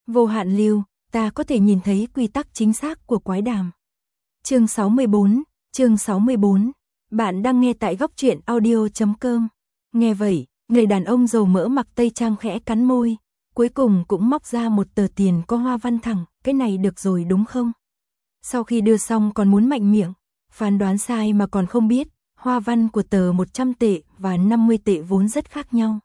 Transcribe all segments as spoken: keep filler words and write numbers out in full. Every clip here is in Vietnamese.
Vô hạn lưu, ta có thể nhìn thấy quy tắc chính xác của quái đàm. Chương sáu mươi bốn, chương sáu mươi bốn. Bạn đang nghe tại góc truyện audio chấm com. Nghe vậy, người đàn ông dầu mỡ mặc tây trang khẽ cắn môi, cuối cùng cũng móc ra một tờ tiền có hoa văn thẳng, cái này được rồi đúng không? Sau khi đưa xong còn muốn mạnh miệng, phán đoán sai mà còn không biết, hoa văn của tờ một trăm tệ và năm mươi tệ vốn rất khác nhau.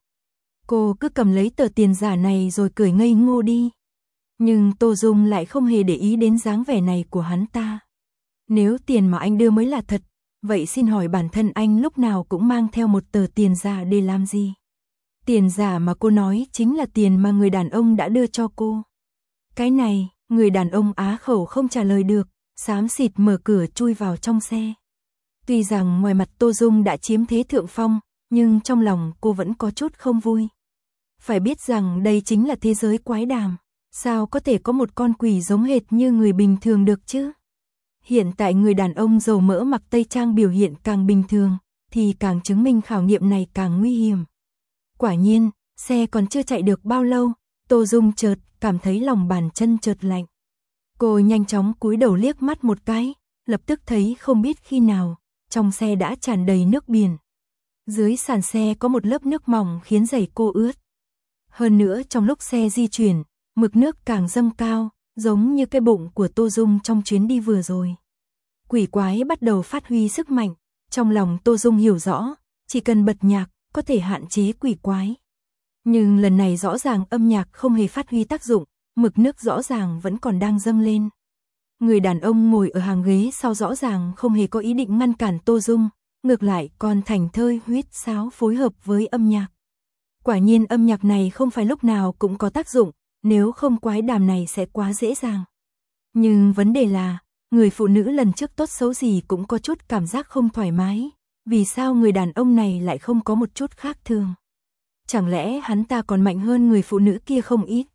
Cô cứ cầm lấy tờ tiền giả này rồi cười ngây ngô đi. Nhưng Tô Dung lại không hề để ý đến dáng vẻ này của hắn ta. Nếu tiền mà anh đưa mới là thật, vậy xin hỏi bản thân anh lúc nào cũng mang theo một tờ tiền giả để làm gì? Tiền giả mà cô nói chính là tiền mà người đàn ông đã đưa cho cô. Cái này, người đàn ông á khẩu không trả lời được, xám xịt mở cửa chui vào trong xe. Tuy rằng ngoài mặt Tô Dung đã chiếm thế thượng phong, nhưng trong lòng cô vẫn có chút không vui. Phải biết rằng đây chính là thế giới quái đàm, sao có thể có một con quỷ giống hệt như người bình thường được chứ? Hiện tại người đàn ông dầu mỡ mặc tây trang biểu hiện càng bình thường, thì càng chứng minh khảo nghiệm này càng nguy hiểm. Quả nhiên, xe còn chưa chạy được bao lâu, Tô Dung chợt cảm thấy lòng bàn chân chợt lạnh. Cô nhanh chóng cúi đầu liếc mắt một cái, lập tức thấy không biết khi nào, trong xe đã tràn đầy nước biển. Dưới sàn xe có một lớp nước mỏng khiến giày cô ướt. Hơn nữa trong lúc xe di chuyển, mực nước càng dâng cao, giống như cái bụng của Tô Dung trong chuyến đi vừa rồi. Quỷ quái bắt đầu phát huy sức mạnh, trong lòng Tô Dung hiểu rõ, chỉ cần bật nhạc, có thể hạn chế quỷ quái. Nhưng lần này rõ ràng âm nhạc không hề phát huy tác dụng, mực nước rõ ràng vẫn còn đang dâng lên. Người đàn ông ngồi ở hàng ghế sau rõ ràng không hề có ý định ngăn cản Tô Dung, ngược lại còn thành thơi huýt sáo phối hợp với âm nhạc. Quả nhiên âm nhạc này không phải lúc nào cũng có tác dụng, nếu không quái đàm này sẽ quá dễ dàng. Nhưng vấn đề là, người phụ nữ lần trước tốt xấu gì cũng có chút cảm giác không thoải mái, vì sao người đàn ông này lại không có một chút khác thường? Chẳng lẽ hắn ta còn mạnh hơn người phụ nữ kia không ít?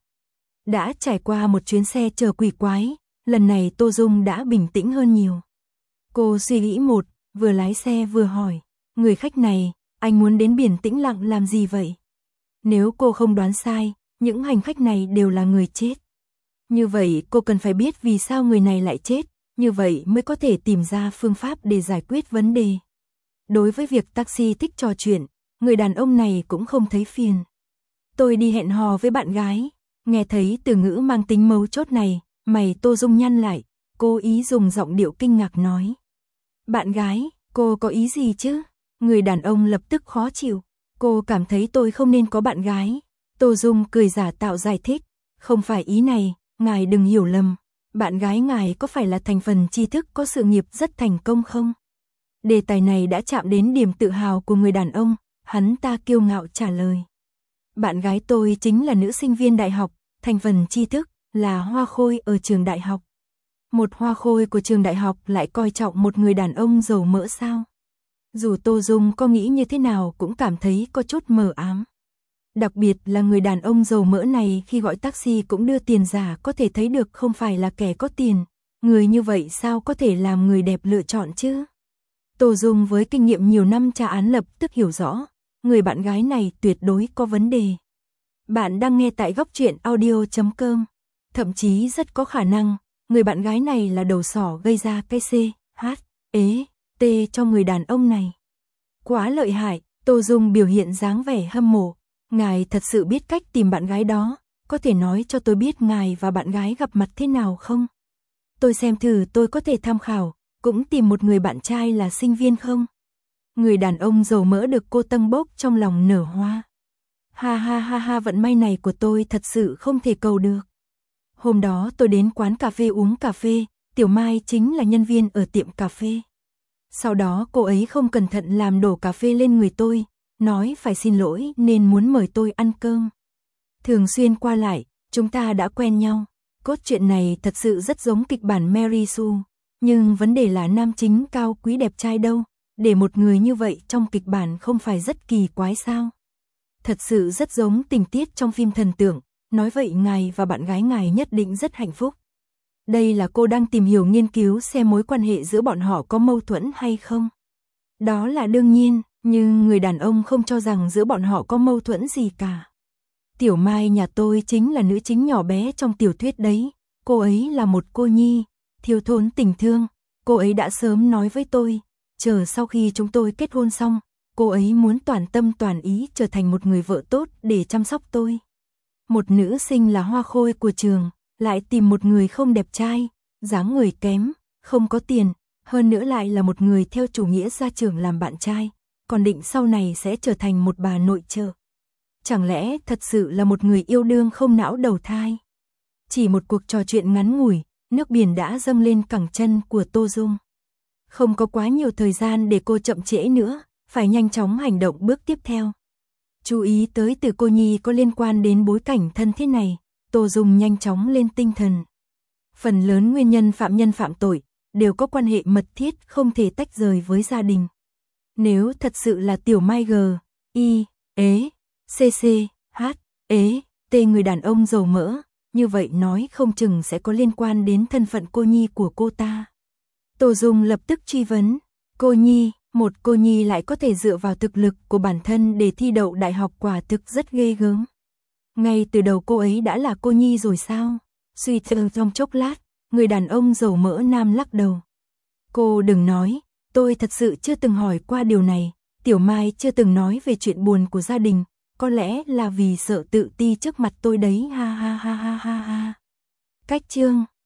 Đã trải qua một chuyến xe chở quỷ quái, lần này Tô Dung đã bình tĩnh hơn nhiều. Cô suy nghĩ một, vừa lái xe vừa hỏi, người khách này, anh muốn đến biển Tĩnh Lặng làm gì vậy? Nếu cô không đoán sai, những hành khách này đều là người chết. Như vậy cô cần phải biết vì sao người này lại chết, như vậy mới có thể tìm ra phương pháp để giải quyết vấn đề. Đối với việc taxi thích trò chuyện, người đàn ông này cũng không thấy phiền. Tôi đi hẹn hò với bạn gái, nghe thấy từ ngữ mang tính mấu chốt này, mày Tô Dung nhăn lại, cố ý dùng giọng điệu kinh ngạc nói. Bạn gái, cô có ý gì chứ? Người đàn ông lập tức khó chịu, cô cảm thấy tôi không nên có bạn gái. Tô Dung cười giả tạo giải thích, không phải ý này, ngài đừng hiểu lầm, bạn gái ngài có phải là thành phần tri thức có sự nghiệp rất thành công không? Đề tài này đã chạm đến điểm tự hào của người đàn ông, hắn ta kiêu ngạo trả lời. Bạn gái tôi chính là nữ sinh viên đại học, thành phần tri thức, là hoa khôi ở trường đại học. Một hoa khôi của trường đại học lại coi trọng một người đàn ông dầu mỡ sao? Dù Tô Dung có nghĩ như thế nào cũng cảm thấy có chút mờ ám. Đặc biệt là người đàn ông dầu mỡ này khi gọi taxi cũng đưa tiền giả có thể thấy được không phải là kẻ có tiền. Người như vậy sao có thể làm người đẹp lựa chọn chứ? Tô Dung với kinh nghiệm nhiều năm tra án lập tức hiểu rõ, người bạn gái này tuyệt đối có vấn đề. Bạn đang nghe tại góc truyện audio chấm com. Thậm chí rất có khả năng, người bạn gái này là đầu sỏ gây ra cái C, H, ế, T cho người đàn ông này. Quá lợi hại, Tô Dung biểu hiện dáng vẻ hâm mộ. Ngài thật sự biết cách tìm bạn gái đó, có thể nói cho tôi biết ngài và bạn gái gặp mặt thế nào không? Tôi xem thử tôi có thể tham khảo, cũng tìm một người bạn trai là sinh viên không? Người đàn ông dầu mỡ được cô tâng bốc trong lòng nở hoa. Ha ha ha ha, vận may này của tôi thật sự không thể cầu được. Hôm đó tôi đến quán cà phê uống cà phê, Tiểu Mai chính là nhân viên ở tiệm cà phê. Sau đó cô ấy không cẩn thận làm đổ cà phê lên người tôi, nói phải xin lỗi nên muốn mời tôi ăn cơm. Thường xuyên qua lại, chúng ta đã quen nhau. Cốt truyện này thật sự rất giống kịch bản Mary Sue, nhưng vấn đề là nam chính cao quý đẹp trai đâu, để một người như vậy trong kịch bản không phải rất kỳ quái sao? Thật sự rất giống tình tiết trong phim thần tượng, nói vậy ngài và bạn gái ngài nhất định rất hạnh phúc. Đây là cô đang tìm hiểu nghiên cứu xem mối quan hệ giữa bọn họ có mâu thuẫn hay không. Đó là đương nhiên, nhưng người đàn ông không cho rằng giữa bọn họ có mâu thuẫn gì cả. Tiểu Mai nhà tôi chính là nữ chính nhỏ bé trong tiểu thuyết đấy. Cô ấy là một cô nhi, thiếu thốn tình thương. Cô ấy đã sớm nói với tôi, chờ sau khi chúng tôi kết hôn xong, cô ấy muốn toàn tâm toàn ý trở thành một người vợ tốt để chăm sóc tôi. Một nữ sinh là hoa khôi của trường, lại tìm một người không đẹp trai, dáng người kém, không có tiền, hơn nữa lại là một người theo chủ nghĩa gia trưởng làm bạn trai, còn định sau này sẽ trở thành một bà nội trợ. Chẳng lẽ thật sự là một người yêu đương không não đầu thai? Chỉ một cuộc trò chuyện ngắn ngủi, nước biển đã dâng lên cẳng chân của Tô Dung. Không có quá nhiều thời gian để cô chậm trễ nữa, phải nhanh chóng hành động bước tiếp theo. Chú ý tới từ cô nhi có liên quan đến bối cảnh thân thiết này, Tô Dung nhanh chóng lên tinh thần. Phần lớn nguyên nhân phạm nhân phạm tội đều có quan hệ mật thiết không thể tách rời với gia đình. Nếu thật sự là Tiểu Mai G, I, ế, C C, H, ế, T người đàn ông dầu mỡ, như vậy nói không chừng sẽ có liên quan đến thân phận cô nhi của cô ta. Tô Dung lập tức truy vấn, cô nhi, một cô nhi lại có thể dựa vào thực lực của bản thân để thi đậu đại học quả thực rất ghê gớm. Ngay từ đầu cô ấy đã là cô nhi rồi sao? Suy tư trong chốc lát, người đàn ông dầu mỡ nam lắc đầu. Cô đừng nói, tôi thật sự chưa từng hỏi qua điều này, Tiểu Mai chưa từng nói về chuyện buồn của gia đình, có lẽ là vì sợ tự ti trước mặt tôi đấy ha ha ha ha ha ha. Cách chương